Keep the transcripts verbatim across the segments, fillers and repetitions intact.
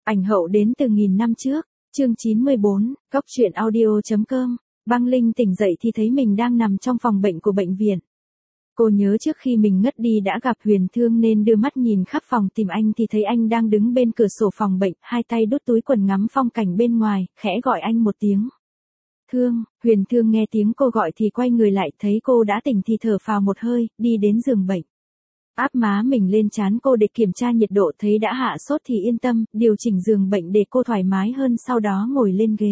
Ảnh hậu đến từ nghìn năm trước, chương chín mươi bốn, cốc truyện audio.com, Băng Linh tỉnh dậy thì thấy mình đang nằm trong phòng bệnh của bệnh viện. Cô nhớ trước khi mình ngất đi đã gặp Huyền Thương nên đưa mắt nhìn khắp phòng tìm anh thì thấy anh đang đứng bên cửa sổ phòng bệnh, hai tay đút túi quần ngắm phong cảnh bên ngoài, khẽ gọi anh một tiếng. Thương, Huyền Thương nghe tiếng cô gọi thì quay người lại thấy cô đã tỉnh thì thở phào một hơi, đi đến giường bệnh. Áp má mình lên trán cô để kiểm tra nhiệt độ, thấy đã hạ sốt thì yên tâm, điều chỉnh giường bệnh để cô thoải mái hơn, sau đó ngồi lên ghế.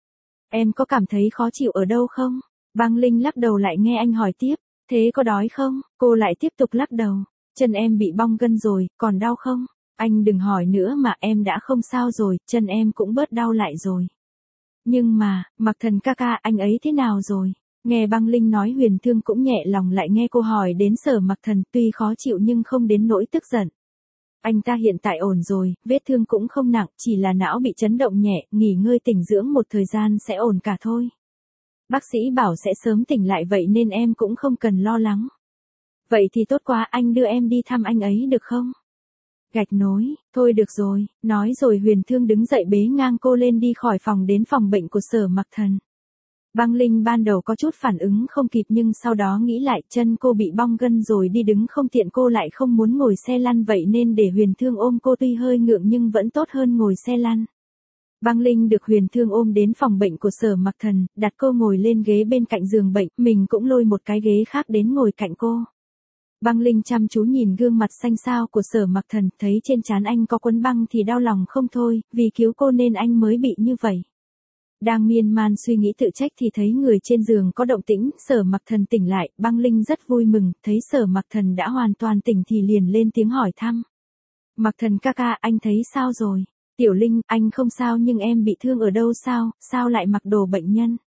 Em có cảm thấy khó chịu ở đâu không? Băng Linh lắc đầu lại nghe anh hỏi tiếp, thế có đói không? Cô lại tiếp tục lắc đầu, chân em bị bong gân rồi, còn đau không? Anh đừng hỏi nữa mà, em đã không sao rồi, chân em cũng bớt đau lại rồi. Nhưng mà, Mặc Thần ca ca, anh ấy thế nào rồi? Nghe Băng Linh nói Huyền Thương cũng nhẹ lòng lại nghe cô hỏi đến Sở Mặc Thần, tuy khó chịu nhưng không đến nỗi tức giận. Anh ta hiện tại ổn rồi, vết thương cũng không nặng, chỉ là não bị chấn động nhẹ, nghỉ ngơi tĩnh dưỡng một thời gian sẽ ổn cả thôi. Bác sĩ bảo sẽ sớm tỉnh lại vậy nên em cũng không cần lo lắng. Vậy thì tốt quá, anh đưa em đi thăm anh ấy được không? Gạch nối, thôi được rồi, nói rồi Huyền Thương đứng dậy bế ngang cô lên đi khỏi phòng đến phòng bệnh của Sở Mặc Thần. Băng Linh ban đầu có chút phản ứng không kịp nhưng sau đó nghĩ lại, chân cô bị bong gân rồi đi đứng không tiện, cô lại không muốn ngồi xe lăn vậy nên để Huyền Thương ôm cô, tuy hơi ngượng nhưng vẫn tốt hơn ngồi xe lăn. Băng Linh được Huyền Thương ôm đến phòng bệnh của Sở Mặc Thần, đặt cô ngồi lên ghế bên cạnh giường bệnh, mình cũng lôi một cái ghế khác đến ngồi cạnh cô. Băng Linh chăm chú nhìn gương mặt xanh xao của Sở Mặc Thần, thấy trên trán anh có quấn băng thì đau lòng không thôi, vì cứu cô nên anh mới bị như vậy. Đang miên man suy nghĩ tự trách thì thấy người trên giường có động tĩnh, Sở Mặc Thần tỉnh lại, Băng Linh rất vui mừng, thấy Sở Mặc Thần đã hoàn toàn tỉnh thì liền lên tiếng hỏi thăm. Mặc Thần ca ca, anh thấy sao rồi? Tiểu Linh, anh không sao nhưng em bị thương ở đâu sao, sao lại mặc đồ bệnh nhân?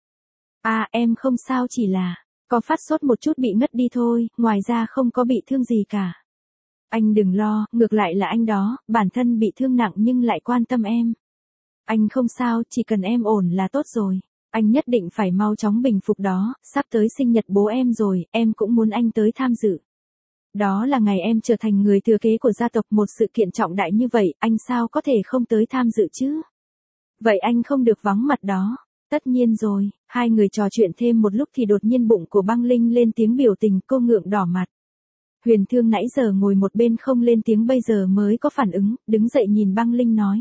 À, em không sao, chỉ là có phát sốt một chút bị ngất đi thôi, ngoài ra không có bị thương gì cả. Anh đừng lo, ngược lại là anh đó, bản thân bị thương nặng nhưng lại quan tâm em. Anh không sao, chỉ cần em ổn là tốt rồi. Anh nhất định phải mau chóng bình phục đó, sắp tới sinh nhật bố em rồi, em cũng muốn anh tới tham dự. Đó là ngày em trở thành người thừa kế của gia tộc, một sự kiện trọng đại như vậy, anh sao có thể không tới tham dự chứ? Vậy anh không được vắng mặt đó. Tất nhiên rồi, hai người trò chuyện thêm một lúc thì đột nhiên bụng của Băng Linh lên tiếng biểu tình, cô ngượng đỏ mặt. Huyền Thương nãy giờ ngồi một bên không lên tiếng bây giờ mới có phản ứng, đứng dậy nhìn Băng Linh nói.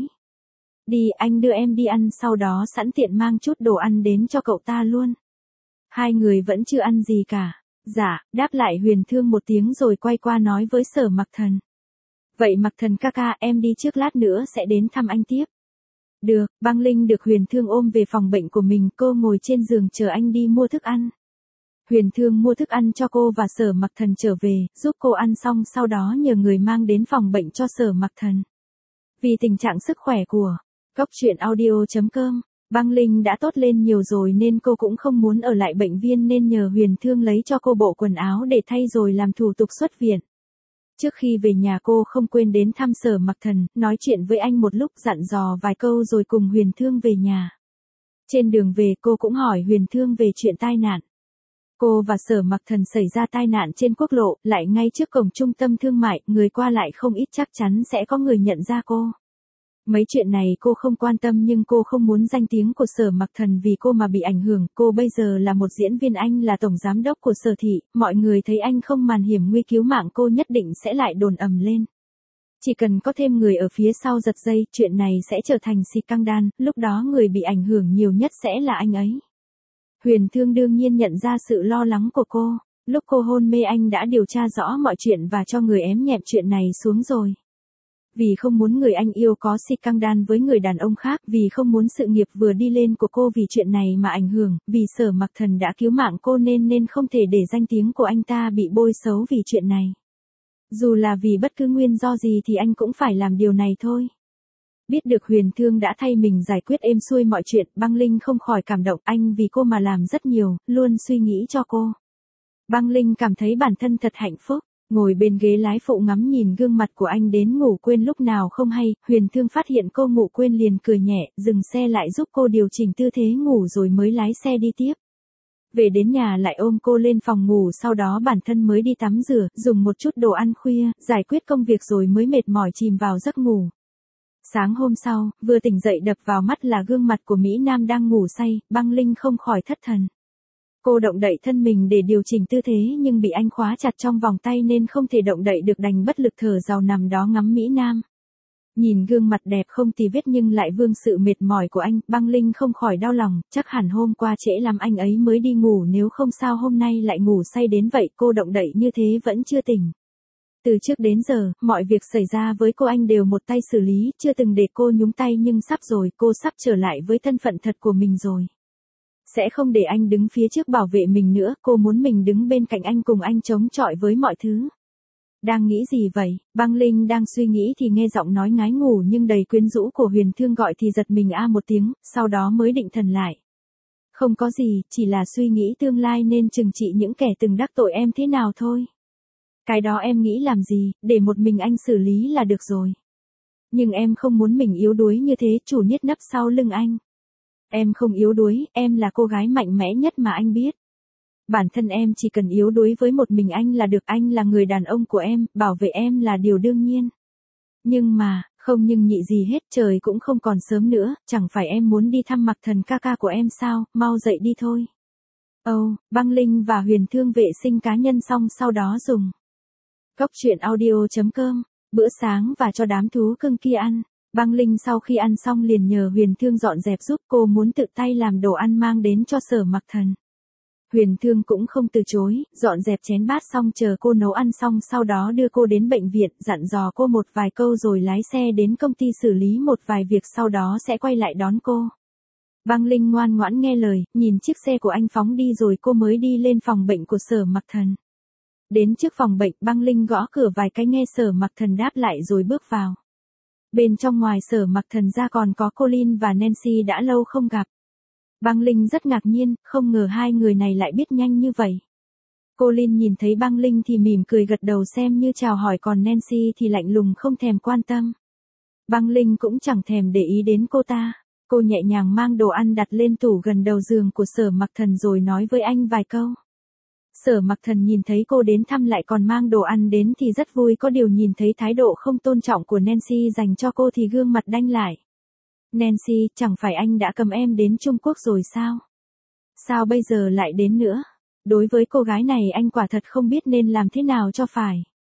Đi, anh đưa em đi ăn, sau đó sẵn tiện mang chút đồ ăn đến cho cậu ta luôn. Hai người vẫn chưa ăn gì cả. Dạ, đáp lại Huyền Thương một tiếng rồi quay qua nói với Sở Mặc Thần. Vậy Mặc Thần ca ca, em đi trước, lát nữa sẽ đến thăm anh tiếp. Được, Băng Linh được Huyền Thương ôm về phòng bệnh của mình, cô ngồi trên giường chờ anh đi mua thức ăn. Huyền Thương mua thức ăn cho cô và Sở Mặc Thần trở về, giúp cô ăn xong sau đó nhờ người mang đến phòng bệnh cho Sở Mặc Thần. Vì tình trạng sức khỏe của cốc truyện audio.com, Băng Linh đã tốt lên nhiều rồi nên cô cũng không muốn ở lại bệnh viện nên nhờ Huyền Thương lấy cho cô bộ quần áo để thay rồi làm thủ tục xuất viện. Trước khi về nhà cô không quên đến thăm Sở Mặc Thần, nói chuyện với anh một lúc, dặn dò vài câu rồi cùng Huyền Thương về nhà. Trên đường về cô cũng hỏi Huyền Thương về chuyện tai nạn. Cô và Sở Mặc Thần xảy ra tai nạn trên quốc lộ, lại ngay trước cổng trung tâm thương mại, người qua lại không ít, chắc chắn sẽ có người nhận ra cô. Mấy chuyện này cô không quan tâm nhưng cô không muốn danh tiếng của Sở Mặc Thần vì cô mà bị ảnh hưởng, cô bây giờ là một diễn viên, anh là tổng giám đốc của Sở thị, mọi người thấy anh không màn hiểm nguy cứu mạng cô nhất định sẽ lại đồn ầm lên. Chỉ cần có thêm người ở phía sau giật dây, chuyện này sẽ trở thành scandal, lúc đó người bị ảnh hưởng nhiều nhất sẽ là anh ấy. Huyền Thương đương nhiên nhận ra sự lo lắng của cô, lúc cô hôn mê anh đã điều tra rõ mọi chuyện và cho người ém nhẹm chuyện này xuống rồi. Vì không muốn người anh yêu có scandal với người đàn ông khác, vì không muốn sự nghiệp vừa đi lên của cô vì chuyện này mà ảnh hưởng, vì Sở Mặc Thần đã cứu mạng cô nên nên không thể để danh tiếng của anh ta bị bôi xấu vì chuyện này. Dù là vì bất cứ nguyên do gì thì anh cũng phải làm điều này thôi. Biết được Huyền Thương đã thay mình giải quyết êm xuôi mọi chuyện, Băng Linh không khỏi cảm động, anh vì cô mà làm rất nhiều, luôn suy nghĩ cho cô. Băng Linh cảm thấy bản thân thật hạnh phúc. Ngồi bên ghế lái phụ ngắm nhìn gương mặt của anh đến ngủ quên lúc nào không hay, Huyền Thương phát hiện cô ngủ quên liền cười nhẹ, dừng xe lại giúp cô điều chỉnh tư thế ngủ rồi mới lái xe đi tiếp. Về đến nhà lại ôm cô lên phòng ngủ, sau đó bản thân mới đi tắm rửa, dùng một chút đồ ăn khuya, giải quyết công việc rồi mới mệt mỏi chìm vào giấc ngủ. Sáng hôm sau, vừa tỉnh dậy đập vào mắt là gương mặt của Mỹ Nam đang ngủ say, băng linh không khỏi thất thần. Cô động đậy thân mình để điều chỉnh tư thế nhưng bị anh khóa chặt trong vòng tay nên không thể động đậy được, đành bất lực thở rào nằm đó ngắm Mỹ Nam. Nhìn gương mặt đẹp không tì vết nhưng lại vương sự mệt mỏi của anh, băng linh không khỏi đau lòng, chắc hẳn hôm qua trễ lắm anh ấy mới đi ngủ, nếu không sao hôm nay lại ngủ say đến vậy. Cô động đậy như thế vẫn chưa tỉnh. Từ trước đến giờ, mọi việc xảy ra với cô anh đều một tay xử lý, chưa từng để cô nhúng tay, nhưng sắp rồi, cô sắp trở lại với thân phận thật của mình rồi. Sẽ không để anh đứng phía trước bảo vệ mình nữa, cô muốn mình đứng bên cạnh anh cùng anh chống chọi với mọi thứ. Đang nghĩ gì vậy? Băng linh đang suy nghĩ thì nghe giọng nói ngái ngủ nhưng đầy quyến rũ của Huyền Thương gọi thì giật mình a một tiếng, sau đó mới định thần lại. Không có gì, chỉ là suy nghĩ tương lai nên trừng trị những kẻ từng đắc tội em thế nào thôi. Cái đó em nghĩ làm gì, để một mình anh xử lý là được rồi. Nhưng em không muốn mình yếu đuối như thế, chủ niết nấp sau lưng anh. Em không yếu đuối, em là cô gái mạnh mẽ nhất mà anh biết. Bản thân em chỉ cần yếu đuối với một mình anh là được, anh là người đàn ông của em, bảo vệ em là điều đương nhiên. Nhưng mà, không nhưng nhị gì hết, trời cũng không còn sớm nữa, chẳng phải em muốn đi thăm Mặc Thần ca ca của em sao, mau dậy đi thôi. Ồ, oh, băng linh và Huyền Thương vệ sinh cá nhân xong sau đó dùng Góc truyện audio chấm com, bữa sáng và cho đám thú cưng kia ăn. Băng linh sau khi ăn xong liền nhờ Huyền Thương dọn dẹp giúp, cô muốn tự tay làm đồ ăn mang đến cho Sở Mặc Thần. Huyền Thương cũng không từ chối, dọn dẹp chén bát xong chờ cô nấu ăn xong, sau đó đưa cô đến bệnh viện, dặn dò cô một vài câu rồi lái xe đến công ty xử lý một vài việc, sau đó sẽ quay lại đón cô. Băng linh ngoan ngoãn nghe lời, nhìn chiếc xe của anh phóng đi rồi cô mới đi lên phòng bệnh của Sở Mặc Thần. Đến trước phòng bệnh, băng linh gõ cửa vài cái nghe Sở Mặc Thần đáp lại rồi bước vào. Bên trong ngoài Sở Mặc Thần ra còn có Colin và Nancy đã lâu không gặp. Băng linh rất ngạc nhiên, không ngờ hai người này lại biết nhanh như vậy. Colin nhìn thấy băng linh thì mỉm cười gật đầu xem như chào hỏi, còn Nancy thì lạnh lùng không thèm quan tâm. Băng linh cũng chẳng thèm để ý đến cô ta. Cô nhẹ nhàng mang đồ ăn đặt lên tủ gần đầu giường của Sở Mặc Thần rồi nói với anh vài câu. Sở Mặc Thần nhìn thấy cô đến thăm lại còn mang đồ ăn đến thì rất vui, có điều nhìn thấy thái độ không tôn trọng của Nancy dành cho cô thì gương mặt đanh lại. Nancy, chẳng phải anh đã cầm em đến Trung Quốc rồi sao? Sao bây giờ lại đến nữa? Đối với cô gái này anh quả thật không biết nên làm thế nào cho phải.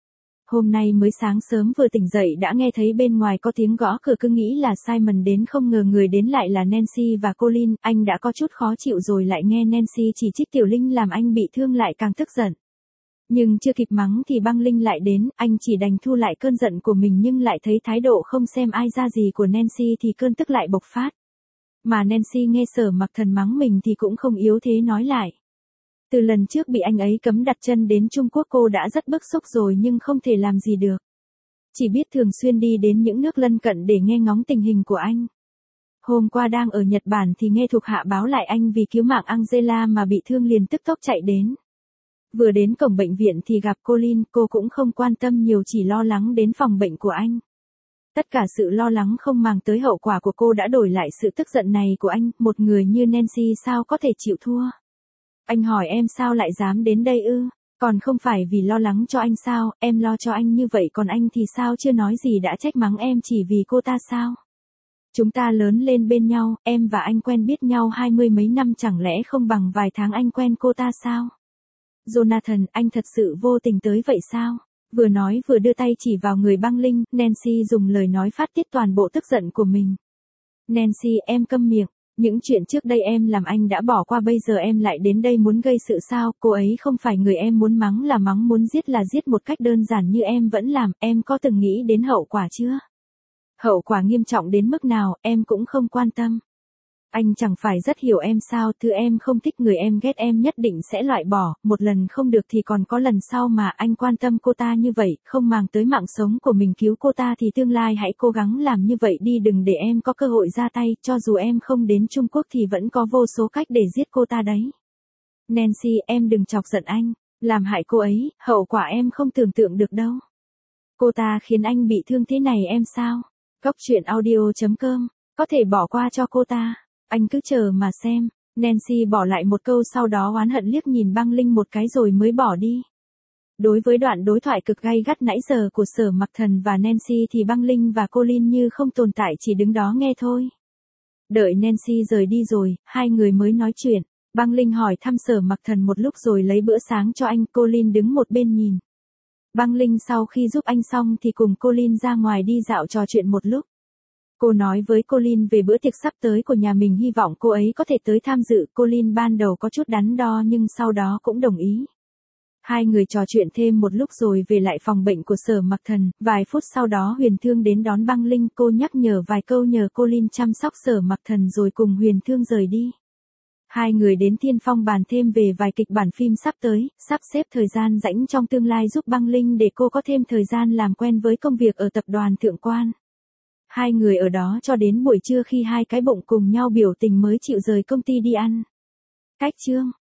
Hôm nay mới sáng sớm vừa tỉnh dậy đã nghe thấy bên ngoài có tiếng gõ cửa, cứ nghĩ là Simon đến, không ngờ người đến lại là Nancy và Colin. Anh đã có chút khó chịu rồi lại nghe Nancy chỉ trích Tiểu Linh làm anh bị thương lại càng tức giận. Nhưng chưa kịp mắng thì băng linh lại đến, anh chỉ đành thu lại cơn giận của mình nhưng lại thấy thái độ không xem ai ra gì của Nancy thì cơn tức lại bộc phát. Mà Nancy nghe Sở Mặc Thần mắng mình thì cũng không yếu thế nói lại. Từ lần trước bị anh ấy cấm đặt chân đến Trung Quốc cô đã rất bức xúc rồi nhưng không thể làm gì được. Chỉ biết thường xuyên đi đến những nước lân cận để nghe ngóng tình hình của anh. Hôm qua đang ở Nhật Bản thì nghe thuộc hạ báo lại anh vì cứu mạng Angela mà bị thương liền tức tốc chạy đến. Vừa đến cổng bệnh viện thì gặp Colin, cô cũng không quan tâm nhiều, chỉ lo lắng đến phòng bệnh của anh. Tất cả sự lo lắng không màng tới hậu quả của cô đã đổi lại sự tức giận này của anh, một người như Nancy sao có thể chịu thua. Anh hỏi em sao lại dám đến đây ư, còn không phải vì lo lắng cho anh sao, em lo cho anh như vậy còn anh thì sao, chưa nói gì đã trách mắng em chỉ vì cô ta sao. Chúng ta lớn lên bên nhau, em và anh quen biết nhau hai mươi mấy năm, chẳng lẽ không bằng vài tháng anh quen cô ta sao? Jonathan, anh thật sự vô tình tới vậy sao? Vừa nói vừa đưa tay chỉ vào người băng linh, Nancy dùng lời nói phát tiết toàn bộ tức giận của mình. Nancy, em câm miệng, những chuyện trước đây em làm anh đã bỏ qua, bây giờ em lại đến đây muốn gây sự sao? Cô ấy không phải người em muốn mắng là mắng, muốn giết là giết, một cách đơn giản như em vẫn làm, em có từng nghĩ đến hậu quả chưa? Hậu quả nghiêm trọng đến mức nào, em cũng không quan tâm. Anh chẳng phải rất hiểu em sao, thứ em không thích, người em ghét em nhất định sẽ loại bỏ, một lần không được thì còn có lần sau mà. Anh quan tâm cô ta như vậy, không màng tới mạng sống của mình cứu cô ta thì tương lai hãy cố gắng làm như vậy đi, đừng để em có cơ hội ra tay, cho dù em không đến Trung Quốc thì vẫn có vô số cách để giết cô ta đấy. Nancy, em đừng chọc giận anh, làm hại cô ấy, hậu quả em không tưởng tượng được đâu. Cô ta khiến anh bị thương thế này em sao? Góc truyện audio chấm com, có thể bỏ qua cho cô ta. Anh cứ chờ mà xem. Nancy bỏ lại một câu sau đó oán hận liếc nhìn băng linh một cái rồi mới bỏ đi. Đối với đoạn đối thoại cực gay gắt nãy giờ của Sở Mặc Thần và Nancy thì Băng Linh và Colin như không tồn tại, chỉ đứng đó nghe thôi. Đợi Nancy rời đi rồi, hai người mới nói chuyện. Băng Linh hỏi thăm Sở Mặc Thần một lúc rồi lấy bữa sáng cho anh, Colin đứng một bên nhìn. Băng Linh sau khi giúp anh xong thì cùng Colin ra ngoài đi dạo trò chuyện một lúc. Cô nói với Colin về bữa tiệc sắp tới của nhà mình, hy vọng cô ấy có thể tới tham dự. Colin ban đầu có chút đắn đo nhưng sau đó cũng đồng ý. Hai người trò chuyện thêm một lúc rồi về lại phòng bệnh của Sở Mặc Thần, vài phút sau đó Huyền Thương đến đón Băng Linh, cô nhắc nhở vài câu nhờ Colin chăm sóc Sở Mặc Thần rồi cùng Huyền Thương rời đi. Hai người đến Tiên Phong bàn thêm về vài kịch bản phim sắp tới, sắp xếp thời gian rảnh trong tương lai giúp Băng Linh để cô có thêm thời gian làm quen với công việc ở tập đoàn Thượng Quan. Hai người ở đó cho đến buổi trưa khi hai cái bụng cùng nhau biểu tình mới chịu rời công ty đi ăn. Cách chương